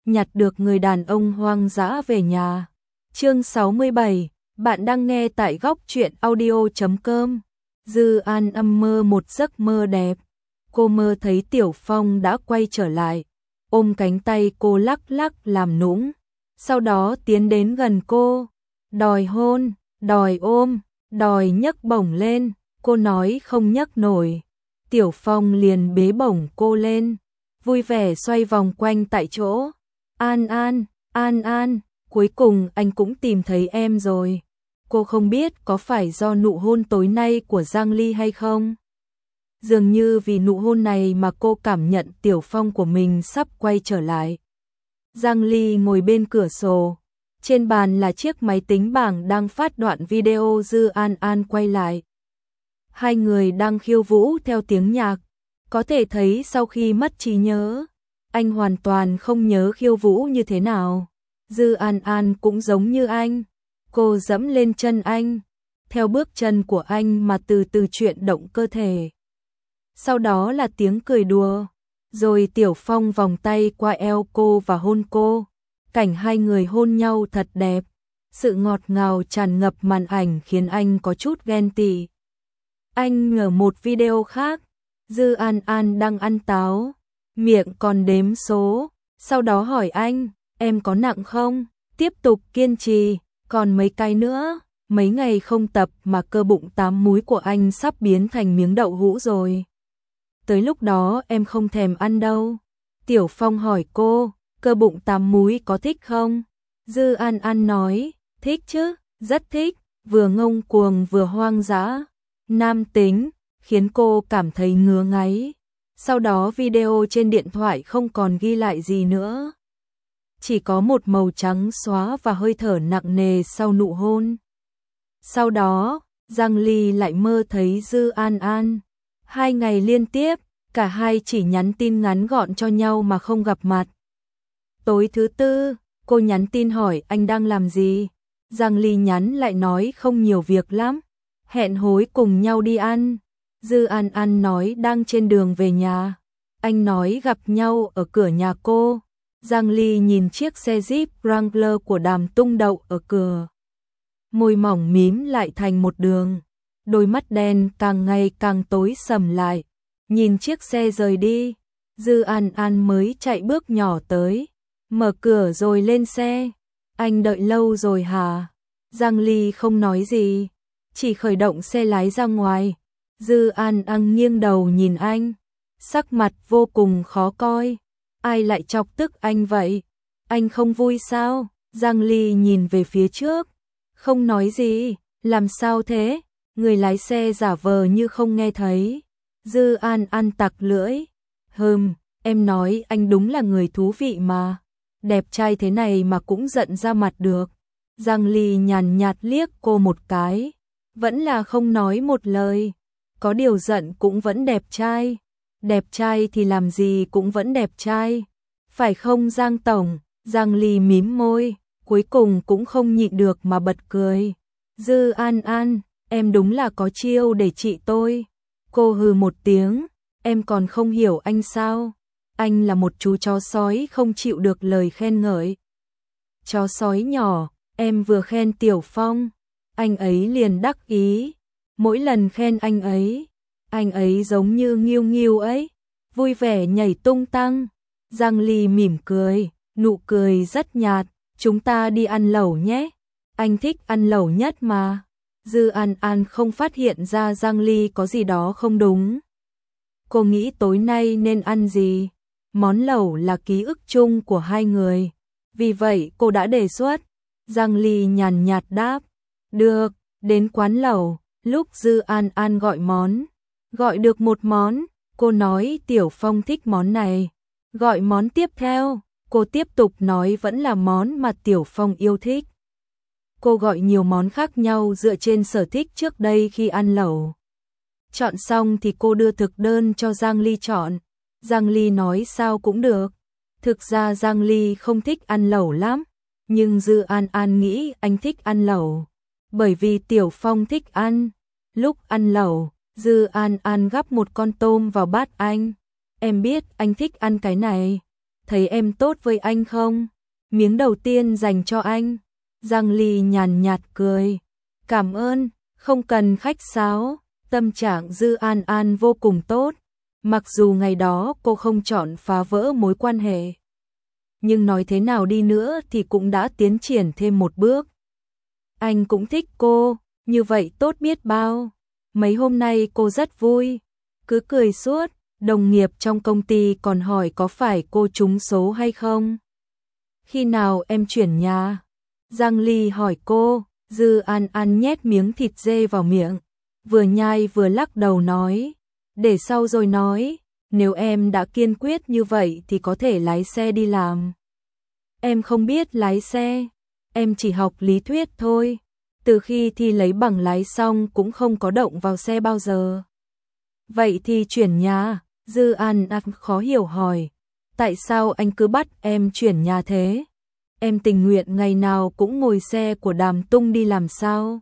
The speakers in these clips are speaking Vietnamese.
nhặt được người đàn ông hoang dã về nhà. Chương 67, bạn đang nghe tại góc truyện audio.com. Dư An mơ một giấc mơ đẹp. Cô mơ thấy Tiểu Phong đã quay trở lại, ôm cánh tay cô lắc lắc làm nũng, sau đó tiến đến gần cô, đòi hôn, đòi ôm, đòi nhấc bổng lên. Cô nói không nhấc nổi. Tiểu Phong liền bế bổng cô lên, vui vẻ xoay vòng quanh tại chỗ. An An, An An, cuối cùng anh cũng tìm thấy em rồi. Cô không biết có phải do nụ hôn tối nay của Giang Ly hay không? Dường như vì nụ hôn này mà cô cảm nhận Tiểu Phong của mình sắp quay trở lại. Giang Ly ngồi bên cửa sổ, trên bàn là chiếc máy tính bảng đang phát đoạn video Dư An An quay lại. Hai người đang khiêu vũ theo tiếng nhạc, có thể thấy sau khi mất trí nhớ, anh hoàn toàn không nhớ khiêu vũ như thế nào. Dư An An cũng giống như anh, cô dẫm lên chân anh, theo bước chân của anh mà từ từ chuyển động cơ thể. Sau đó là tiếng cười đùa, rồi Tiểu Phong vòng tay qua eo cô và hôn cô. Cảnh hai người hôn nhau thật đẹp, sự ngọt ngào tràn ngập màn ảnh khiến anh có chút ghen tị. Anh ngờ một video khác, Dư An An đang ăn táo, miệng còn đếm số, sau đó hỏi anh, em có nặng không? Tiếp tục kiên trì, còn mấy cái nữa. Mấy ngày không tập mà cơ bụng 8 múi của anh sắp biến thành miếng đậu hũ rồi. Tới lúc đó em không thèm ăn đâu. Tiểu Phong hỏi cô, cơ bụng 8 múi có thích không? Dư An An nói, thích chứ, rất thích, vừa ngông cuồng vừa hoang dã, nam tính, khiến cô cảm thấy ngứa ngáy. Sau đó video trên điện thoại không còn ghi lại gì nữa, chỉ có một màu trắng xóa và hơi thở nặng nề sau nụ hôn. Sau đó, Giang Ly lại mơ thấy Dư An An. 2 ngày liên tiếp, cả hai chỉ nhắn tin ngắn gọn cho nhau mà không gặp mặt. Tối thứ tư, cô nhắn tin hỏi anh đang làm gì. Giang Ly nhắn lại nói không nhiều việc lắm, hẹn hối cùng nhau đi ăn. Dư An An nói đang trên đường về nhà. Anh nói gặp nhau ở cửa nhà cô. Giang Ly nhìn chiếc xe Jeep Wrangler của Đàm Tung đậu ở cửa. Môi mỏng mím lại thành một đường, đôi mắt đen càng ngày càng tối sầm lại. Nhìn chiếc xe rời đi, Dư An An mới chạy bước nhỏ tới, mở cửa rồi lên xe. Anh đợi lâu rồi hả? Giang Ly không nói gì, chỉ khởi động xe lái ra ngoài. Dư An An nghiêng đầu nhìn anh, sắc mặt vô cùng khó coi. Ai lại chọc tức anh vậy? Anh không vui sao? Giang Ly nhìn về phía trước, không nói gì. Làm sao thế? Người lái xe giả vờ như không nghe thấy. Dư An An tặc lưỡi. Em nói anh đúng là người thú vị mà. Đẹp trai thế này mà cũng giận ra mặt được. Giang Ly nhàn nhạt liếc cô một cái, vẫn là không nói một lời. Có điều giận cũng vẫn đẹp trai. Đẹp trai thì làm gì cũng vẫn đẹp trai. Phải không Giang Tổng? Giang Ly mím môi, cuối cùng cũng không nhịn được mà bật cười. Dư An An, em đúng là có chiêu để trị tôi. Cô hừ một tiếng, em còn không hiểu anh sao? Anh là một chú chó sói không chịu được lời khen ngợi. Chó sói nhỏ, em vừa khen Tiểu Phong, anh ấy liền đắc ý. Mỗi lần khen anh ấy giống như nghiêu nghiêu ấy, vui vẻ nhảy tung tăng. Giang Ly mỉm cười, nụ cười rất nhạt, chúng ta đi ăn lẩu nhé. Anh thích ăn lẩu nhất mà. Dư An An không phát hiện ra Giang Ly có gì đó không đúng. Cô nghĩ tối nay nên ăn gì? Món lẩu là ký ức chung của hai người, vì vậy cô đã đề xuất. Giang Ly nhàn nhạt đáp, được. Đến quán lẩu, lúc Dư An An gọi được một món, cô nói Tiểu Phong thích món này. Gọi món tiếp theo, cô tiếp tục nói vẫn là món mà Tiểu Phong yêu thích. Cô gọi nhiều món khác nhau dựa trên sở thích trước đây khi ăn lẩu. Chọn xong thì cô đưa thực đơn cho Giang Ly chọn. Giang Ly nói sao cũng được. Thực ra Giang Ly không thích ăn lẩu lắm, nhưng Dư An An nghĩ anh thích ăn lẩu, bởi vì Tiểu Phong thích ăn. Lúc ăn lẩu, Dư An An gắp một con tôm vào bát anh. Em biết anh thích ăn cái này. thấy em tốt với anh không? Miếng đầu tiên dành cho anh. Giang Ly nhàn nhạt cười. Cảm ơn, không cần khách sáo. Tâm trạng Dư An An vô cùng tốt. Mặc dù ngày đó cô không chọn phá vỡ mối quan hệ, nhưng nói thế nào đi nữa thì cũng đã tiến triển thêm một bước. Anh cũng thích cô, như vậy tốt biết bao. Mấy hôm nay cô rất vui, cứ cười suốt. Đồng nghiệp trong công ty còn hỏi có phải cô trúng số hay không? Khi nào em chuyển nhà? Giang Ly hỏi cô. Dư An An nhét miếng thịt dê vào miệng, vừa nhai vừa lắc đầu nói, để sau rồi nói, nếu em đã kiên quyết như vậy thì có thể lái xe đi làm. Em không biết lái xe, em chỉ học lý thuyết thôi, từ khi thi lấy bằng lái xong cũng không có động vào xe bao giờ. Vậy thì chuyển nhà. Dư An An khó hiểu hỏi, tại sao anh cứ bắt em chuyển nhà thế? Em tình nguyện ngày nào cũng ngồi xe của Đàm Tung đi làm sao?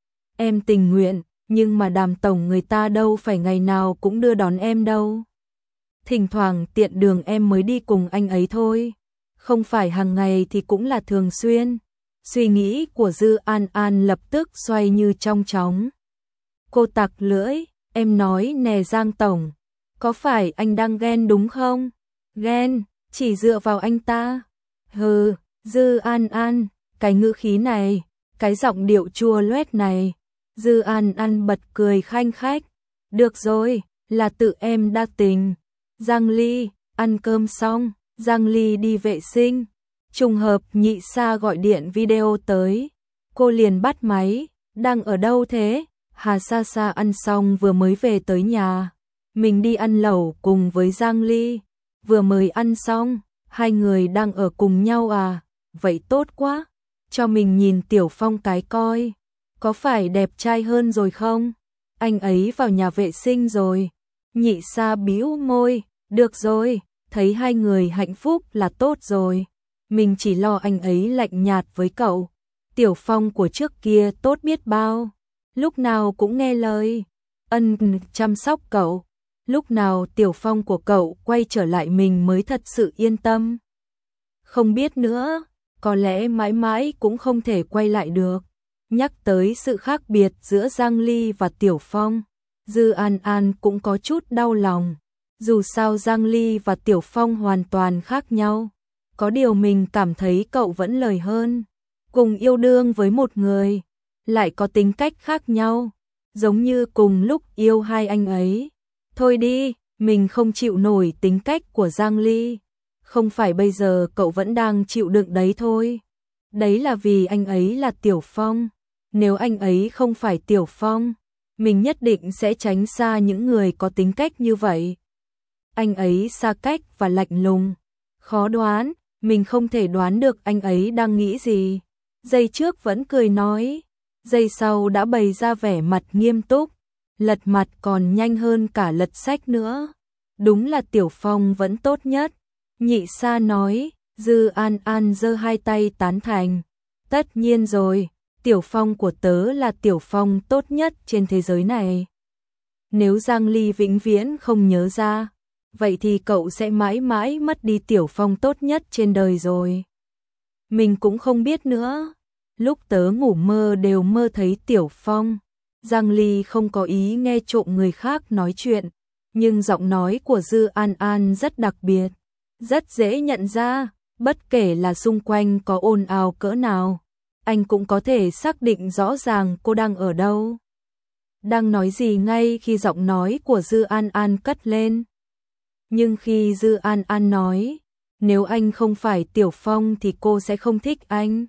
Em tình nguyện, nhưng mà Đàm tổng người ta đâu phải ngày nào cũng đưa đón em đâu. Thỉnh thoảng tiện đường em mới đi cùng anh ấy thôi, không phải hàng ngày thì cũng là thường xuyên. Suy nghĩ của Dư An An lập tức xoay như trong chóng. Cô tặc lưỡi, em nói nè Giang tổng, có phải anh đang ghen đúng không? Ghen, chỉ dựa vào anh ta. Hừ, Dư An An, cái ngữ khí này, cái giọng điệu chua loét này. Dư An An bật cười khanh khách. Được rồi, là tự em đa tình. Giang Ly, ăn cơm xong, Giang Ly đi vệ sinh. Trùng hợp Nhị Sa gọi điện video tới. Cô liền bắt máy, đang ở đâu thế? Hà Sa Sa ăn xong vừa mới về tới nhà. Mình đi ăn lẩu cùng với Giang Ly. Vừa mới ăn xong, hai người đang ở cùng nhau à? Vậy tốt quá, cho mình nhìn Tiểu Phong cái coi. Có phải đẹp trai hơn rồi không? Anh ấy vào nhà vệ sinh rồi. Nhị Sa bĩu môi, được rồi, thấy hai người hạnh phúc là tốt rồi. Mình chỉ lo anh ấy lạnh nhạt với cậu. Tiểu Phong của trước kia tốt biết bao, lúc nào cũng nghe lời, chăm sóc cậu. Lúc nào Tiểu Phong của cậu quay trở lại mình mới thật sự yên tâm. Không biết nữa, có lẽ mãi mãi cũng không thể quay lại được. Nhắc tới sự khác biệt giữa Giang Ly và Tiểu Phong, Dư An An cũng có chút đau lòng. Dù sao Giang Ly và Tiểu Phong hoàn toàn khác nhau. Có điều mình cảm thấy cậu vẫn lời hơn. Cùng yêu đương với một người, lại có tính cách khác nhau, giống như cùng lúc yêu hai anh ấy. Thôi đi, mình không chịu nổi tính cách của Giang Ly. Không phải bây giờ cậu vẫn đang chịu đựng đấy thôi. Đấy là vì anh ấy là Tiểu Phong. Nếu anh ấy không phải Tiểu Phong, mình nhất định sẽ tránh xa những người có tính cách như vậy. Anh ấy xa cách và lạnh lùng, khó đoán, mình không thể đoán được anh ấy đang nghĩ gì. Giây trước vẫn cười nói, giây sau đã bày ra vẻ mặt nghiêm túc, lật mặt còn nhanh hơn cả lật sách nữa. Đúng là Tiểu Phong vẫn tốt nhất. Nhị Sa nói. Dư An An giơ hai tay tán thành. Tất nhiên rồi, Tiểu Phong của tớ là Tiểu Phong tốt nhất trên thế giới này. Nếu Giang Ly vĩnh viễn không nhớ ra, vậy thì cậu sẽ mãi mãi mất đi Tiểu Phong tốt nhất trên đời rồi. Mình cũng không biết nữa. Lúc tớ ngủ mơ đều mơ thấy Tiểu Phong. Giang Ly không có ý nghe trộm người khác nói chuyện, nhưng giọng nói của Dư An An rất đặc biệt, rất dễ nhận ra, bất kể là xung quanh có ồn ào cỡ nào, anh cũng có thể xác định rõ ràng cô đang ở đâu, đang nói gì ngay khi giọng nói của Dư An An cất lên. Nhưng khi Dư An An nói, nếu anh không phải Tiểu Phong thì cô sẽ không thích anh,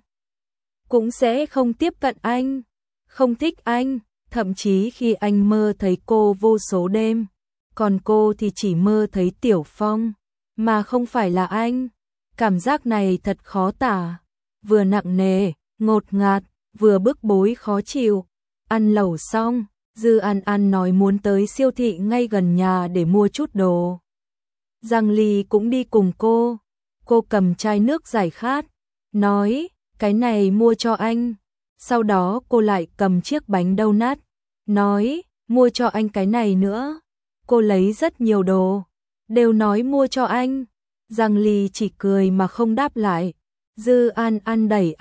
cũng sẽ không tiếp cận anh, không thích anh. Thậm chí khi anh mơ thấy cô vô số đêm, còn cô thì chỉ mơ thấy Tiểu Phong, mà không phải là anh. Cảm giác này thật khó tả, vừa nặng nề, ngột ngạt, vừa bức bối khó chịu. Ăn lẩu xong, Dư An An nói muốn tới siêu thị ngay gần nhà để mua chút đồ. Giang Ly cũng đi cùng cô cầm chai nước giải khát, nói, cái này mua cho anh. Sau đó cô lại cầm chiếc bánh donut, nói, mua cho anh cái này nữa. Cô lấy rất nhiều đồ, đều nói mua cho anh. Giang Ly chỉ cười mà không đáp lại. Dư An An đẩy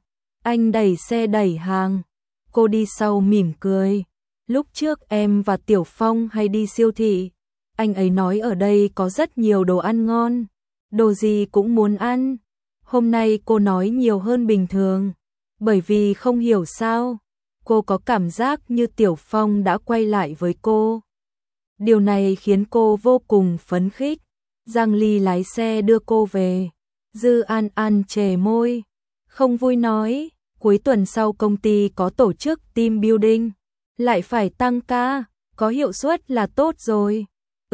anh đẩy xe đẩy hàng. Cô đi sau mỉm cười. Lúc trước em và Tiểu Phong hay đi siêu thị, anh ấy nói ở đây có rất nhiều đồ ăn ngon, đồ gì cũng muốn ăn. Hôm nay cô nói nhiều hơn bình thường, bởi vì không hiểu sao, cô có cảm giác như Tiểu Phong đã quay lại với cô. Điều này khiến cô vô cùng phấn khích. Giang Ly lái xe đưa cô về. Dư An An chề môi, không vui nói, cuối tuần sau công ty có tổ chức team building, lại phải tăng ca, có hiệu suất là tốt rồi.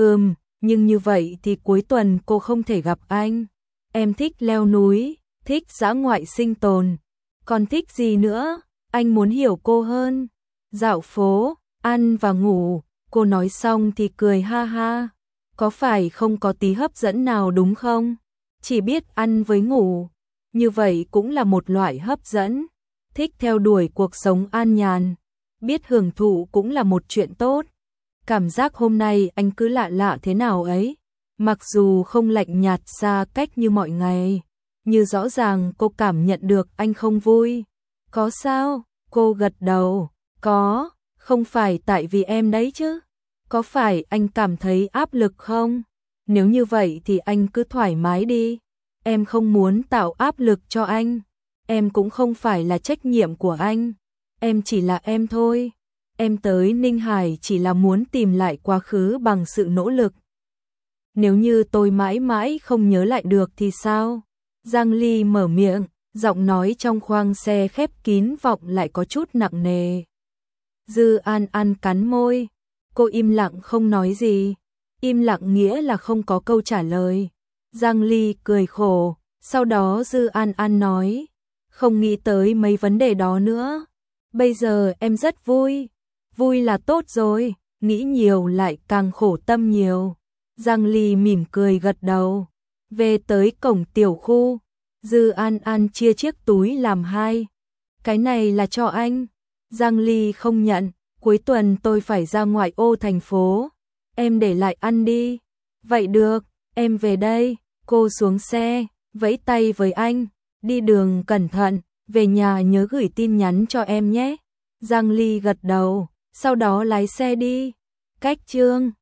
Nhưng như vậy thì cuối tuần cô không thể gặp anh. Em thích leo núi, thích dã ngoại sinh tồn, còn thích gì nữa? Anh muốn hiểu cô hơn. Dạo phố, ăn và ngủ. Cô nói xong thì cười ha ha. Có phải không có tí hấp dẫn nào đúng không? Chỉ biết ăn với ngủ, như vậy cũng là một loại hấp dẫn. Thích theo đuổi cuộc sống an nhàn, biết hưởng thụ cũng là một chuyện tốt. Cảm giác hôm nay anh cứ lạ lạ thế nào ấy, mặc dù không lạnh nhạt xa cách như mọi ngày, như rõ ràng cô cảm nhận được anh không vui. Có sao? Cô gật đầu. Có, không phải tại vì em đấy chứ. Có phải anh cảm thấy áp lực không? Nếu như vậy thì anh cứ thoải mái đi. Em không muốn tạo áp lực cho anh. Em cũng không phải là trách nhiệm của anh. Em chỉ là em thôi. Em tới Ninh Hải chỉ là muốn tìm lại quá khứ bằng sự nỗ lực. Nếu như tôi mãi mãi không nhớ lại được thì sao? Giang Ly mở miệng, giọng nói trong khoang xe khép kín vọng lại có chút nặng nề. Dư An An cắn môi. Cô im lặng không nói gì. Im lặng nghĩa là không có câu trả lời. Giang Ly cười khổ. Sau đó Dư An An nói, không nghĩ tới mấy vấn đề đó nữa. Bây giờ em rất vui. Vui là tốt rồi, nghĩ nhiều lại càng khổ tâm nhiều. Giang Ly mỉm cười gật đầu. Về tới cổng tiểu khu, Dư An An chia chiếc túi làm hai. Cái này là cho anh. Giang Ly không nhận. Cuối tuần tôi phải ra ngoại ô thành phố. Em để lại ăn đi. Vậy được, em về đây. Cô xuống xe, vẫy tay với anh. Đi đường cẩn thận, về nhà nhớ gửi tin nhắn cho em nhé. Giang Ly gật đầu, sau đó lái xe đi. Cách chương